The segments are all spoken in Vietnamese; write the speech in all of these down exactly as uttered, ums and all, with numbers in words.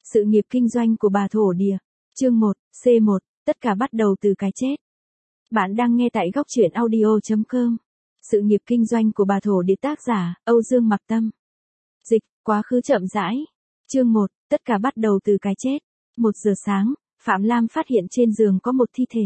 Sự nghiệp kinh doanh của bà thổ địa. Chương một, C một, tất cả bắt đầu từ cái chết. Bạn đang nghe tại góc truyện audio chấm com. Sự nghiệp kinh doanh của bà thổ địa, tác giả Âu Dương Mặc Tâm. Dịch, quá khứ chậm rãi. Chương một, tất cả bắt đầu từ cái chết. Một giờ sáng, Phạm Lam phát hiện trên giường có một thi thể.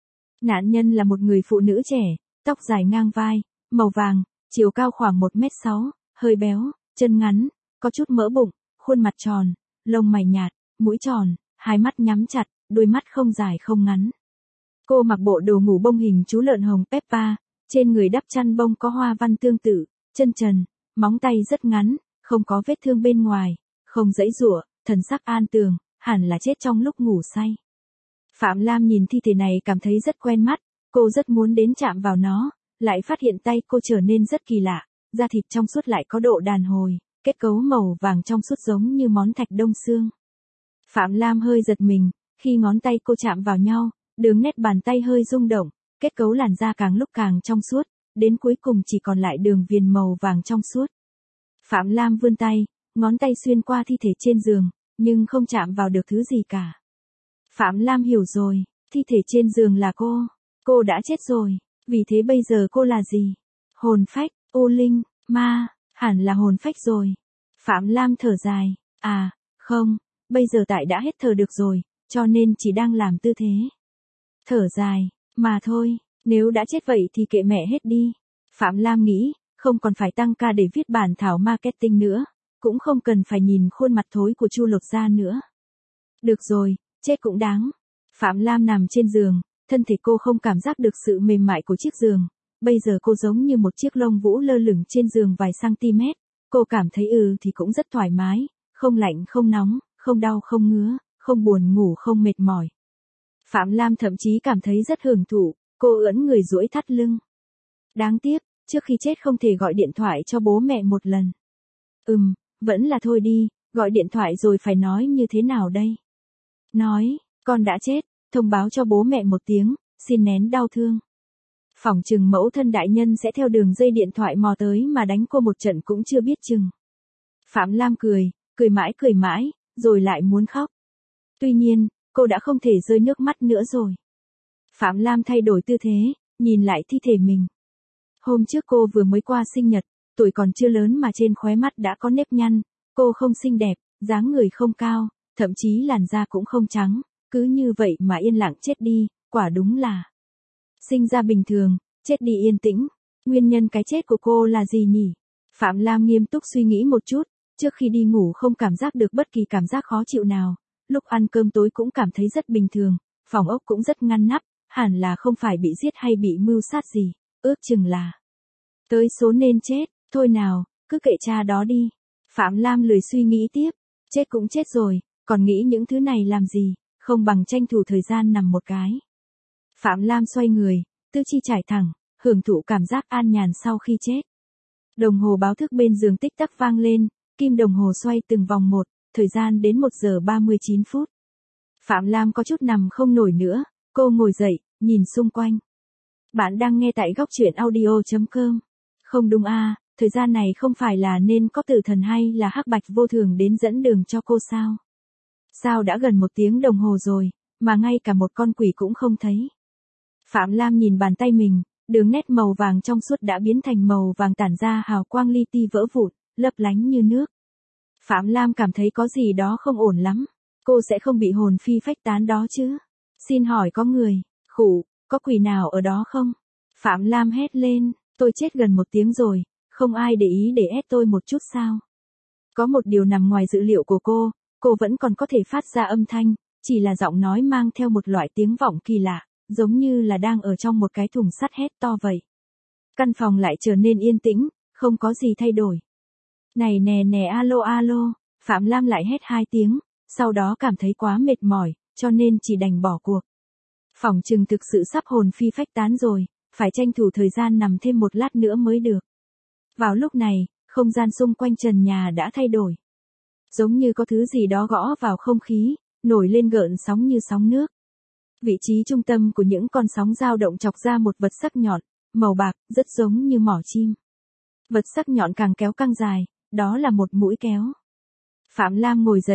Nạn nhân là một người phụ nữ trẻ, tóc dài ngang vai, màu vàng, chiều cao khoảng một mét sáu, hơi béo, chân ngắn, có chút mỡ bụng, khuôn mặt tròn, lông mày nhạt, mũi tròn, hai mắt nhắm chặt, đôi mắt không dài không ngắn. Cô mặc bộ đồ ngủ bông hình chú lợn hồng Peppa, trên người đắp chăn bông có hoa văn tương tự, chân trần, móng tay rất ngắn, không có vết thương bên ngoài, không giãy giụa, thần sắc an tường, hẳn là chết trong lúc ngủ say. Phạm Lam nhìn thi thể này cảm thấy rất quen mắt, cô rất muốn đến chạm vào nó, lại phát hiện tay cô trở nên rất kỳ lạ, da thịt trong suốt lại có độ đàn hồi, kết cấu màu vàng trong suốt giống như món thạch đông xương. Phạm Lam hơi giật mình, khi ngón tay cô chạm vào nhau, đường nét bàn tay hơi rung động, kết cấu làn da càng lúc càng trong suốt, đến cuối cùng chỉ còn lại đường viền màu vàng trong suốt. Phạm Lam vươn tay, ngón tay xuyên qua thi thể trên giường, nhưng không chạm vào được thứ gì cả. Phạm Lam hiểu rồi, thi thể trên giường là cô, cô đã chết rồi, vì thế bây giờ cô là gì? Hồn phách, u linh, ma, hẳn là hồn phách rồi. Phạm Lam thở dài, à, không, bây giờ tại đã hết thở được rồi, cho nên chỉ đang làm tư thế. Thở dài, mà thôi, nếu đã chết vậy thì kệ mẹ hết đi. Phạm Lam nghĩ, không còn phải tăng ca để viết bản thảo marketing nữa, cũng không cần phải nhìn khuôn mặt thối của Chu Lột Gia nữa. Được rồi, chết cũng đáng. Phạm Lam nằm trên giường, thân thể cô không cảm giác được sự mềm mại của chiếc giường. Bây giờ cô giống như một chiếc lông vũ lơ lửng trên giường vài cm. Cô cảm thấy ừ thì cũng rất thoải mái, không lạnh không nóng, không đau không ngứa, không buồn ngủ không mệt mỏi. Phạm Lam thậm chí cảm thấy rất hưởng thụ, cô ưỡn người duỗi thắt lưng. Đáng tiếc, trước khi chết không thể gọi điện thoại cho bố mẹ một lần. Ừm, vẫn là thôi đi, gọi điện thoại rồi phải nói như thế nào đây? Nói, con đã chết, thông báo cho bố mẹ một tiếng, xin nén đau thương. Phỏng chừng mẫu thân đại nhân sẽ theo đường dây điện thoại mò tới mà đánh cô một trận cũng chưa biết chừng. Phạm Lam cười, cười mãi cười mãi, rồi lại muốn khóc. Tuy nhiên, cô đã không thể rơi nước mắt nữa rồi. Phạm Lam thay đổi tư thế, nhìn lại thi thể mình. Hôm trước cô vừa mới qua sinh nhật, tuổi còn chưa lớn mà trên khóe mắt đã có nếp nhăn, cô không xinh đẹp, dáng người không cao, thậm chí làn da cũng không trắng, cứ như vậy mà yên lặng chết đi, quả đúng là sinh ra bình thường, chết đi yên tĩnh. Nguyên nhân cái chết của cô là gì nhỉ? Phạm Lam nghiêm túc suy nghĩ một chút, trước khi đi ngủ không cảm giác được bất kỳ cảm giác khó chịu nào, lúc ăn cơm tối cũng cảm thấy rất bình thường, phòng ốc cũng rất ngăn nắp, hẳn là không phải bị giết hay bị mưu sát gì, ước chừng là tới số nên chết, thôi nào, cứ kệ cha đó đi. Phạm Lam lười suy nghĩ tiếp, chết cũng chết rồi, còn nghĩ những thứ này làm gì, không bằng tranh thủ thời gian nằm một cái. Phạm Lam xoay người, tứ chi trải thẳng, hưởng thụ cảm giác an nhàn sau khi chết. Đồng hồ báo thức bên giường tích tắc vang lên, kim đồng hồ xoay từng vòng một, thời gian đến một giờ ba mươi chín phút. Phạm Lam có chút nằm không nổi nữa, cô ngồi dậy, nhìn xung quanh. Bạn đang nghe tại góc truyện audio chấm com. Không đúng à, thời gian này không phải là nên có tử thần hay là hắc bạch vô thường đến dẫn đường cho cô sao? Sao đã gần một tiếng đồng hồ rồi, mà ngay cả một con quỷ cũng không thấy. Phạm Lam nhìn bàn tay mình, đường nét màu vàng trong suốt đã biến thành màu vàng tản ra hào quang li ti vỡ vụn, lấp lánh như nước. Phạm Lam cảm thấy có gì đó không ổn lắm, cô sẽ không bị hồn phi phách tán đó chứ? Xin hỏi có người, khủ, có quỷ nào ở đó không? Phạm Lam hét lên, tôi chết gần một tiếng rồi, không ai để ý để ép tôi một chút sao? Có một điều nằm ngoài dự liệu của cô, cô vẫn còn có thể phát ra âm thanh, chỉ là giọng nói mang theo một loại tiếng vọng kỳ lạ, giống như là đang ở trong một cái thùng sắt hét to vậy. Căn phòng lại trở nên yên tĩnh, không có gì thay đổi. Này nè nè alo alo, Phạm Lam lại hét hai tiếng, sau đó cảm thấy quá mệt mỏi, cho nên chỉ đành bỏ cuộc. Phỏng chừng thực sự sắp hồn phi phách tán rồi, phải tranh thủ thời gian nằm thêm một lát nữa mới được. Vào lúc này, không gian xung quanh trần nhà đã thay đổi. Giống như có thứ gì đó gõ vào không khí, nổi lên gợn sóng như sóng nước. Vị trí trung tâm của những con sóng dao động chọc ra một vật sắc nhọn, màu bạc, rất giống như mỏ chim. Vật sắc nhọn càng kéo càng dài, đó là một mũi kéo. Phạm Lam ngồi dậy,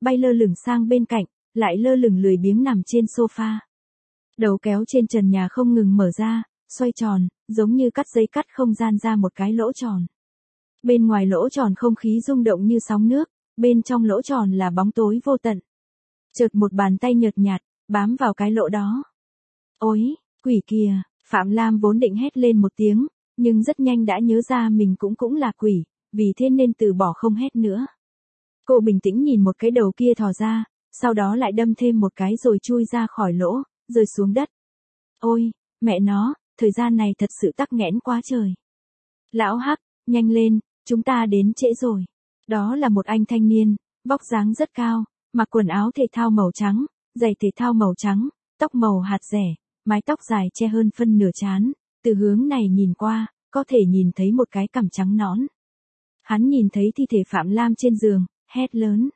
bay lơ lửng sang bên cạnh, lại lơ lửng lười biếng nằm trên sofa. Đầu kéo trên trần nhà không ngừng mở ra, xoay tròn, giống như cắt giấy cắt không gian ra một cái lỗ tròn. Bên ngoài lỗ tròn không khí rung động như sóng nước, bên trong lỗ tròn là bóng tối vô tận. Chợt một bàn tay nhợt nhạt, bám vào cái lỗ đó. Ôi, quỷ kìa, Phạm Lam vốn định hét lên một tiếng, nhưng rất nhanh đã nhớ ra mình cũng cũng là quỷ, vì thế nên từ bỏ không hét nữa. Cô bình tĩnh nhìn một cái đầu kia thò ra, sau đó lại đâm thêm một cái rồi chui ra khỏi lỗ, rơi xuống đất. Ôi, mẹ nó, thời gian này thật sự tắc nghẽn quá trời. Lão Hắc, nhanh lên, chúng ta đến trễ rồi. Đó là một anh thanh niên, vóc dáng rất cao, mặc quần áo thể thao màu trắng, giày thể thao màu trắng, tóc màu hạt rẻ, mái tóc dài che hơn phân nửa trán, từ hướng này nhìn qua, có thể nhìn thấy một cái cằm trắng nõn. Hắn nhìn thấy thi thể Phạm Lam trên giường, hét lớn.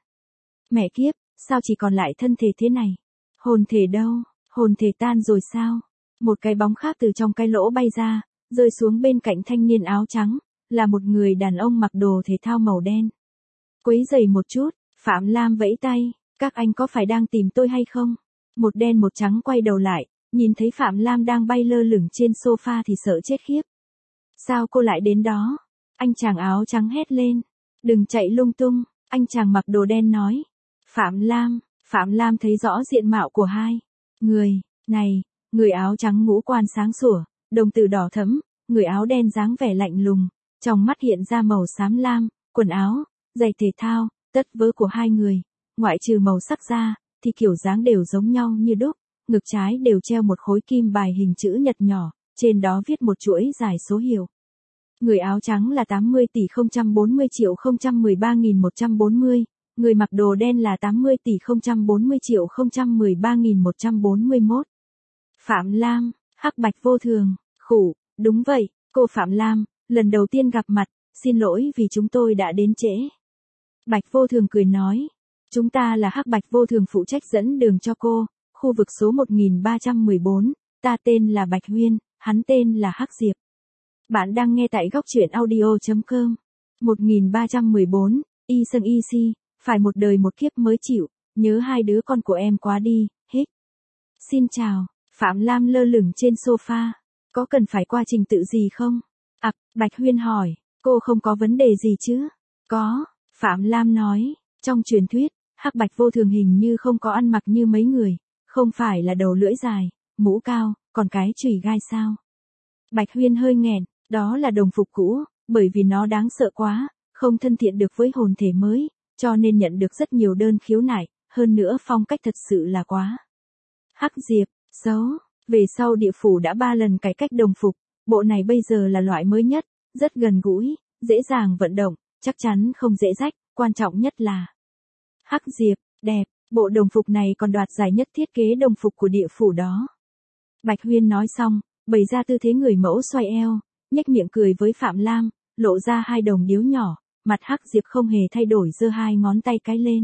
Mẹ kiếp, sao chỉ còn lại thân thể thế này? Hồn thể đâu? Hồn thể tan rồi sao? Một cái bóng khác từ trong cái lỗ bay ra, rơi xuống bên cạnh thanh niên áo trắng, là một người đàn ông mặc đồ thể thao màu đen. Quấy giày một chút, Phạm Lam vẫy tay, các anh có phải đang tìm tôi hay không? Một đen một trắng quay đầu lại, nhìn thấy Phạm Lam đang bay lơ lửng trên sofa thì sợ chết khiếp. Sao cô lại đến đó? Anh chàng áo trắng hét lên. Đừng chạy lung tung, anh chàng mặc đồ đen nói. Phạm Lam, Phạm Lam thấy rõ diện mạo của hai người này, người áo trắng ngũ quan sáng sủa, đồng tử đỏ thẫm, người áo đen dáng vẻ lạnh lùng, trong mắt hiện ra màu xám lam, quần áo, giày thể thao, tất vớ của hai người, ngoại trừ màu sắc ra, thì kiểu dáng đều giống nhau như đúc, ngực trái đều treo một khối kim bài hình chữ nhật nhỏ, trên đó viết một chuỗi dài số hiệu. Người áo trắng là tám mươi tỷ không trăm bốn mươi triệu không trăm mười ba nghìn một trăm bốn mươi, người mặc đồ đen là tám mươi tỷ không trăm bốn mươi triệu không trăm mười ba nghìn một trăm bốn mươi mốt. Phạm Lam, hắc bạch vô thường, khủ, đúng vậy, cô Phạm Lam, lần đầu tiên gặp mặt, xin lỗi vì chúng tôi đã đến trễ. Bạch vô thường cười nói, chúng ta là hắc bạch vô thường phụ trách dẫn đường cho cô, khu vực số một nghìn ba trăm mười bốn, ta tên là Bạch Huyên, hắn tên là Hắc Diệp. Bạn đang nghe tại góc truyện audio.com. một nghìn ba trăm mười bốn, y sâng y si, phải một đời một kiếp mới chịu, nhớ hai đứa con của em quá đi, hích. Xin chào, Phạm Lam lơ lửng trên sofa, có cần phải qua trình tự gì không? Ặc, à, Bạch Huyên hỏi, cô không có vấn đề gì chứ? Có, Phạm Lam nói, trong truyền thuyết, hắc bạch vô thường hình như không có ăn mặc như mấy người, không phải là đầu lưỡi dài, mũ cao, còn cái chùy gai sao? Bạch Huyên hơi nghẹn, đó là đồng phục cũ, bởi vì nó đáng sợ quá, không thân thiện được với hồn thể mới, cho nên nhận được rất nhiều đơn khiếu nại, hơn nữa phong cách thật sự là quá. Hắc Diệp, xấu, về sau địa phủ đã ba lần cải cách đồng phục, bộ này bây giờ là loại mới nhất, rất gần gũi, dễ dàng vận động, chắc chắn không dễ rách, quan trọng nhất là Hắc Diệp, đẹp, bộ đồng phục này còn đoạt giải nhất thiết kế đồng phục của địa phủ đó. Bạch Huyên nói xong, bày ra tư thế người mẫu xoay eo, nhếch miệng cười với Phạm Lam, lộ ra hai đồng điếu nhỏ, mặt Hắc Diệp không hề thay đổi giơ hai ngón tay cái lên.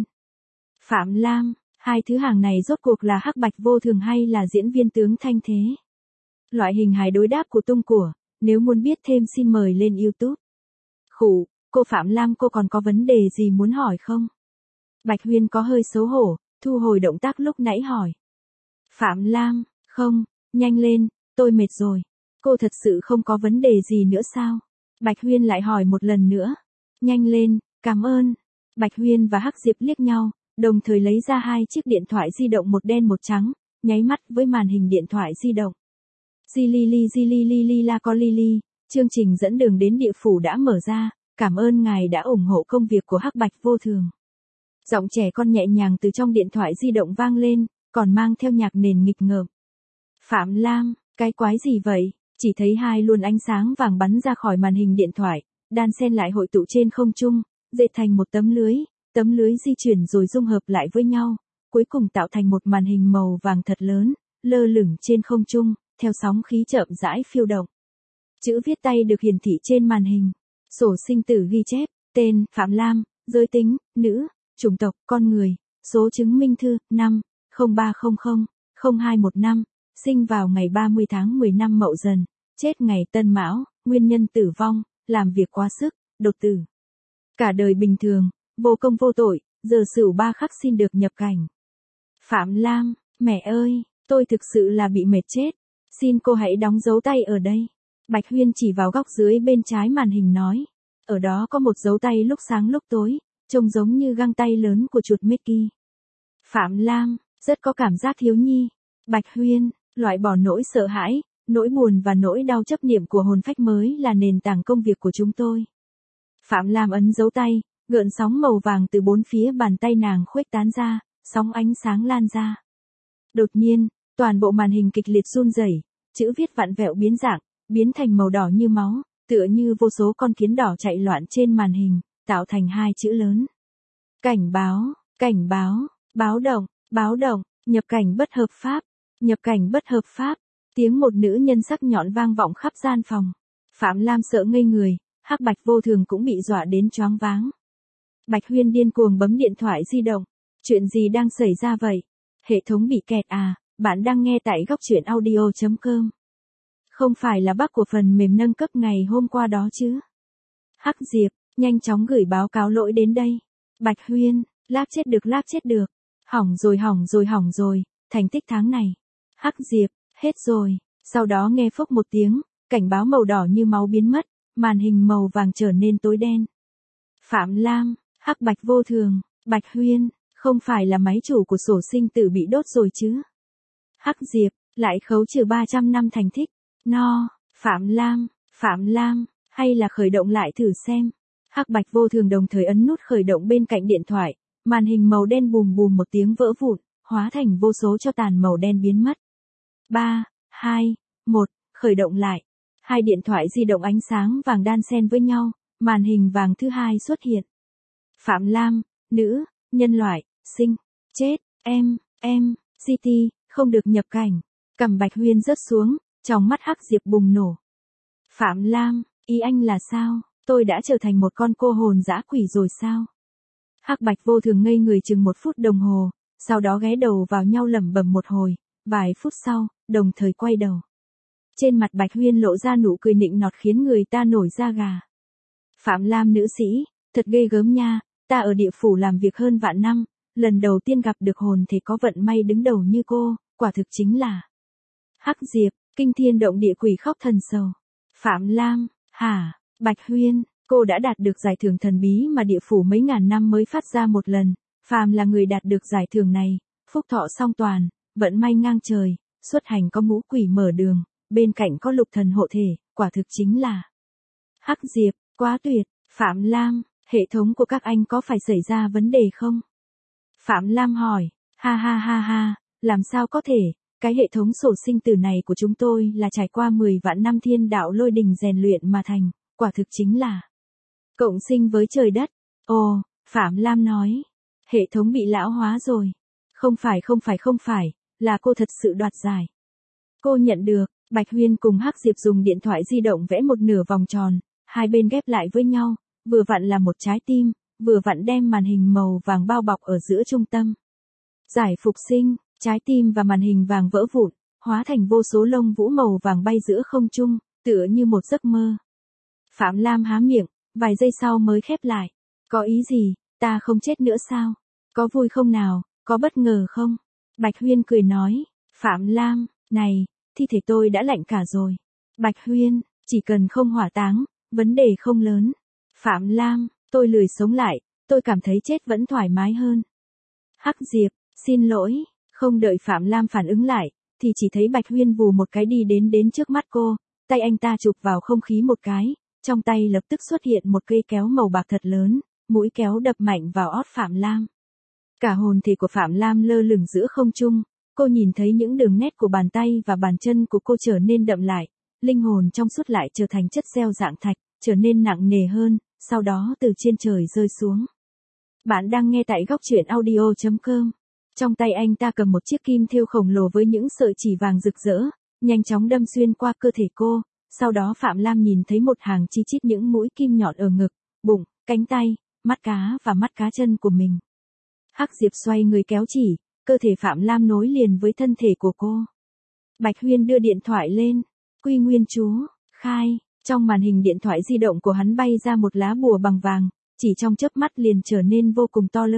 Phạm Lam, hai thứ hàng này rốt cuộc là hắc bạch vô thường hay là diễn viên tướng thanh thế? Loại hình hài đối đáp của tung của, nếu muốn biết thêm xin mời lên YouTube. Khủ, cô Phạm Lam cô còn có vấn đề gì muốn hỏi không? Bạch Huyên có hơi xấu hổ, thu hồi động tác lúc nãy hỏi. Phạm Lam, không, nhanh lên, tôi mệt rồi. Cô thật sự không có vấn đề gì nữa sao? Bạch Huyên lại hỏi một lần nữa. Nhanh lên, cảm ơn. Bạch Huyên và Hắc Diệp liếc nhau, đồng thời lấy ra hai chiếc điện thoại di động một đen một trắng, nháy mắt với màn hình điện thoại di động. Zilili Zilili la co Lili, chương trình dẫn đường đến địa phủ đã mở ra, cảm ơn ngài đã ủng hộ công việc của hắc bạch vô thường. Giọng trẻ con nhẹ nhàng từ trong điện thoại di động vang lên, còn mang theo nhạc nền nghịch ngợm. Phạm Lam, cái quái gì vậy? Chỉ thấy hai luồng ánh sáng vàng bắn ra khỏi màn hình điện thoại, đan xen lại hội tụ trên không trung, dệt thành một tấm lưới, tấm lưới di chuyển rồi dung hợp lại với nhau, cuối cùng tạo thành một màn hình màu vàng thật lớn, lơ lửng trên không trung, theo sóng khí chậm rãi phiêu động. Chữ viết tay được hiển thị trên màn hình. Sổ sinh tử ghi chép, tên, Phạm Lam, giới tính, nữ, chủng tộc, con người, số chứng minh thư, năm, không ba không không, không hai một năm, sinh vào ngày ba mươi tháng mười năm Mậu Dần, chết ngày Tân Mão, nguyên nhân tử vong, làm việc quá sức, đột tử. Cả đời bình thường, vô công vô tội, Giờ sửu ba khắc xin được nhập cảnh. Phạm Lam, mẹ ơi, tôi thực sự là bị mệt chết. Xin cô hãy đóng dấu tay ở đây. Bạch Huyên chỉ vào góc dưới bên trái màn hình nói. Ở đó có một dấu tay lúc sáng lúc tối, trông giống như găng tay lớn của chuột Mickey. Phạm Lam, rất có cảm giác thiếu nhi. Bạch Huyên, loại bỏ nỗi sợ hãi, nỗi buồn và nỗi đau chấp niệm của hồn phách mới là nền tảng công việc của chúng tôi. Phạm Lam ấn dấu tay, gợn sóng màu vàng từ bốn phía bàn tay nàng khuếch tán ra, sóng ánh sáng lan ra. Đột nhiên, toàn bộ màn hình kịch liệt run rẩy, chữ viết vặn vẹo biến dạng, biến thành màu đỏ như máu, tựa như vô số con kiến đỏ chạy loạn trên màn hình, tạo thành hai chữ lớn. Cảnh báo, cảnh báo, báo động, báo động, nhập cảnh bất hợp pháp, nhập cảnh bất hợp pháp. Tiếng một nữ nhân sắc nhọn vang vọng khắp gian phòng. Phạm Lam sợ ngây người, Hắc Bạch Vô Thường cũng bị dọa đến choáng váng. Bạch Huyên điên cuồng bấm điện thoại di động. Chuyện gì đang xảy ra vậy? Hệ thống bị kẹt à? Bạn đang nghe tại góc truyện audio chấm com. Không phải là bug của phần mềm nâng cấp ngày hôm qua đó chứ? Hắc Diệp, nhanh chóng gửi báo cáo lỗi đến đây. Bạch Huyên, lác chết được lác chết được. Hỏng rồi hỏng rồi hỏng rồi, thành tích tháng này. Hắc Diệp, hết rồi. Sau đó nghe phốc một tiếng, cảnh báo màu đỏ như máu biến mất, màn hình màu vàng trở nên tối đen. Phạm Lam, Hắc Bạch Vô Thường, Bạch Huyên, không phải là máy chủ của sổ sinh tử bị đốt rồi chứ? Hắc Diệp, lại khấu trừ ba trăm năm thành tích. No, Phạm Lam, Phạm Lam, hay là khởi động lại thử xem. Hắc Bạch Vô Thường đồng thời ấn nút khởi động bên cạnh điện thoại, màn hình màu đen bùm bùm một tiếng vỡ vụn, hóa thành vô số tro tàn màu đen biến mất. ba, hai, một, khởi động lại. Hai điện thoại di động ánh sáng vàng đan xen với nhau, màn hình vàng thứ hai xuất hiện. Phạm Lam, nữ, nhân loại, sinh, chết, em, em, City, không được nhập cảnh. Cầm Bạch Huyên rớt xuống, trong mắt Hắc Diệp bùng nổ. Phạm Lam, ý anh là sao? Tôi đã trở thành một con cô hồn dã quỷ rồi sao? Hắc Bạch Vô Thường ngây người chừng một phút đồng hồ, sau đó ghé đầu vào nhau lẩm bẩm một hồi, vài phút sau, đồng thời quay đầu. Trên mặt Bạch Huyên lộ ra nụ cười nịnh nọt khiến người ta nổi da gà. Phạm Lam nữ sĩ, thật ghê gớm nha, ta ở địa phủ làm việc hơn vạn năm, lần đầu tiên gặp được hồn thể có vận may đứng đầu như cô, quả thực chính là. Hắc Diệp, kinh thiên động địa quỷ khóc thần sầu. Phạm Lam, hả, Bạch Huyên, cô đã đạt được giải thưởng thần bí mà địa phủ mấy ngàn năm mới phát ra một lần, phàm là người đạt được giải thưởng này, phúc thọ song toàn, vận may ngang trời, xuất hành có ngũ quỷ mở đường, bên cạnh có lục thần hộ thể, quả thực chính là. Hắc Diệp, quá tuyệt. Phạm Lam, hệ thống của các anh có phải xảy ra vấn đề không? Phạm Lam hỏi, ha ha ha ha, làm sao có thể, cái hệ thống sổ sinh tử này của chúng tôi là trải qua mười vạn năm thiên đạo lôi đình rèn luyện mà thành, quả thực chính là cộng sinh với trời đất. Ồ, Phạm Lam nói, hệ thống bị lão hóa rồi. Không phải không phải không phải, là cô thật sự đoạt giải. Cô nhận được. Bạch Huyên cùng Hắc Diệp dùng điện thoại di động vẽ một nửa vòng tròn, hai bên ghép lại với nhau, vừa vặn là một trái tim, vừa vặn đem màn hình màu vàng bao bọc ở giữa trung tâm. Giải phục sinh, trái tim và màn hình vàng vỡ vụn, hóa thành vô số lông vũ màu vàng bay giữa không trung, tựa như một giấc mơ. Phạm Lam há miệng, vài giây sau mới khép lại. Có ý gì, ta không chết nữa sao? Có vui không nào, có bất ngờ không? Bạch Huyên cười nói, Phạm Lam, này, thi thể tôi đã lạnh cả rồi. Bạch Huyên, chỉ cần không hỏa táng, vấn đề không lớn. Phạm Lam, tôi lười sống lại, tôi cảm thấy chết vẫn thoải mái hơn. Hắc Diệp, xin lỗi, không đợi Phạm Lam phản ứng lại, thì chỉ thấy Bạch Huyên vù một cái đi đến đến trước mắt cô, tay anh ta chụp vào không khí một cái, trong tay lập tức xuất hiện một cây kéo màu bạc thật lớn, mũi kéo đập mạnh vào ót Phạm Lam. Cả hồn thể của Phạm Lam lơ lửng giữa không trung, cô nhìn thấy những đường nét của bàn tay và bàn chân của cô trở nên đậm lại, linh hồn trong suốt lại trở thành chất gieo dạng thạch, trở nên nặng nề hơn, sau đó từ trên trời rơi xuống. Bạn đang nghe tại góc truyện audio chấm com. Trong tay anh ta cầm một chiếc kim thêu khổng lồ với những sợi chỉ vàng rực rỡ, nhanh chóng đâm xuyên qua cơ thể cô, sau đó Phạm Lam nhìn thấy một hàng chi chít những mũi kim nhọn ở ngực, bụng, cánh tay, mắt cá và mắt cá chân của mình. Hắc Diệp xoay người kéo chỉ, cơ thể Phạm Lam nối liền với thân thể của cô. Bạch Huyên đưa điện thoại lên, Quy Nguyên chú, khai, trong màn hình điện thoại di động của hắn bay ra một lá bùa bằng vàng, chỉ trong chớp mắt liền trở nên vô cùng to lớn,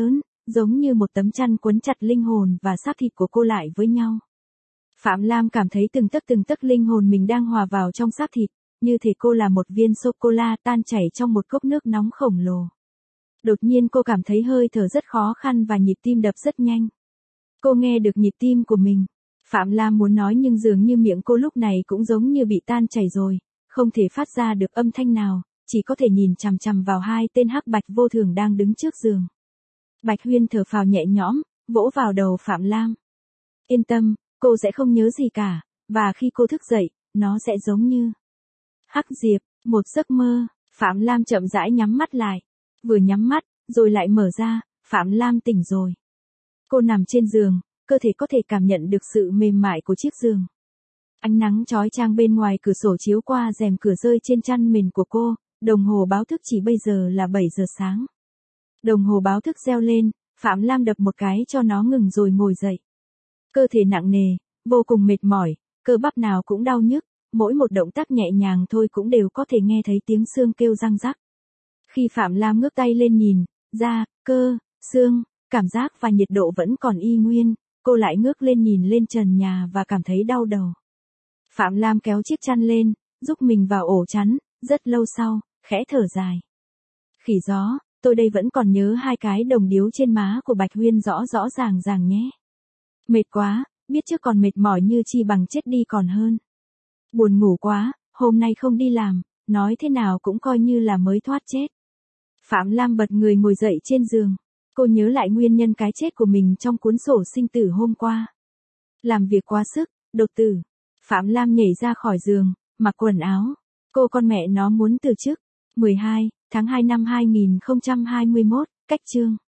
giống như một tấm chăn quấn chặt linh hồn và xác thịt của cô lại với nhau. Phạm Lam cảm thấy từng tấc từng tấc linh hồn mình đang hòa vào trong xác thịt, như thể cô là một viên sô-cô-la tan chảy trong một cốc nước nóng khổng lồ. Đột nhiên cô cảm thấy hơi thở rất khó khăn và nhịp tim đập rất nhanh. Cô nghe được nhịp tim của mình. Phạm Lam muốn nói nhưng dường như miệng cô lúc này cũng giống như bị tan chảy rồi, không thể phát ra được âm thanh nào, chỉ có thể nhìn chằm chằm vào hai tên hắc bạch vô thường đang đứng trước giường. Bạch Huyên thở phào nhẹ nhõm, vỗ vào đầu Phạm Lam. Yên tâm, cô sẽ không nhớ gì cả, và khi cô thức dậy, nó sẽ giống như Hắc Diệp, một giấc mơ. Phạm Lam chậm rãi nhắm mắt lại. Vừa nhắm mắt, rồi lại mở ra, Phạm Lam tỉnh rồi. Cô nằm trên giường, cơ thể có thể cảm nhận được sự mềm mại của chiếc giường. Ánh nắng chói chang bên ngoài cửa sổ chiếu qua rèm cửa rơi trên chăn mền của cô, đồng hồ báo thức chỉ bây giờ là bảy giờ sáng. Đồng hồ báo thức reo lên, Phạm Lam đập một cái cho nó ngừng rồi ngồi dậy. Cơ thể nặng nề, vô cùng mệt mỏi, cơ bắp nào cũng đau nhức, mỗi một động tác nhẹ nhàng thôi cũng đều có thể nghe thấy tiếng xương kêu răng rắc. Khi Phạm Lam ngước tay lên nhìn, da, cơ, xương, cảm giác và nhiệt độ vẫn còn y nguyên, cô lại ngước lên nhìn lên trần nhà và cảm thấy đau đầu. Phạm Lam kéo chiếc chăn lên, giúp mình vào ổ chắn, rất lâu sau, khẽ thở dài. Khỉ gió, tôi đây vẫn còn nhớ hai cái đồng điếu trên má của Bạch Huyên rõ rõ ràng ràng nhé. Mệt quá, biết trước còn mệt mỏi như chi bằng chết đi còn hơn. Buồn ngủ quá, hôm nay không đi làm, nói thế nào cũng coi như là mới thoát chết. Phạm Lam bật người ngồi dậy trên giường. Cô nhớ lại nguyên nhân cái chết của mình trong cuốn sổ sinh tử hôm qua. Làm việc quá sức, đột tử. Phạm Lam nhảy ra khỏi giường, mặc quần áo. Cô con mẹ nó muốn từ chức. mười hai tháng hai năm hai nghìn không trăm hai mươi mốt, cách chương.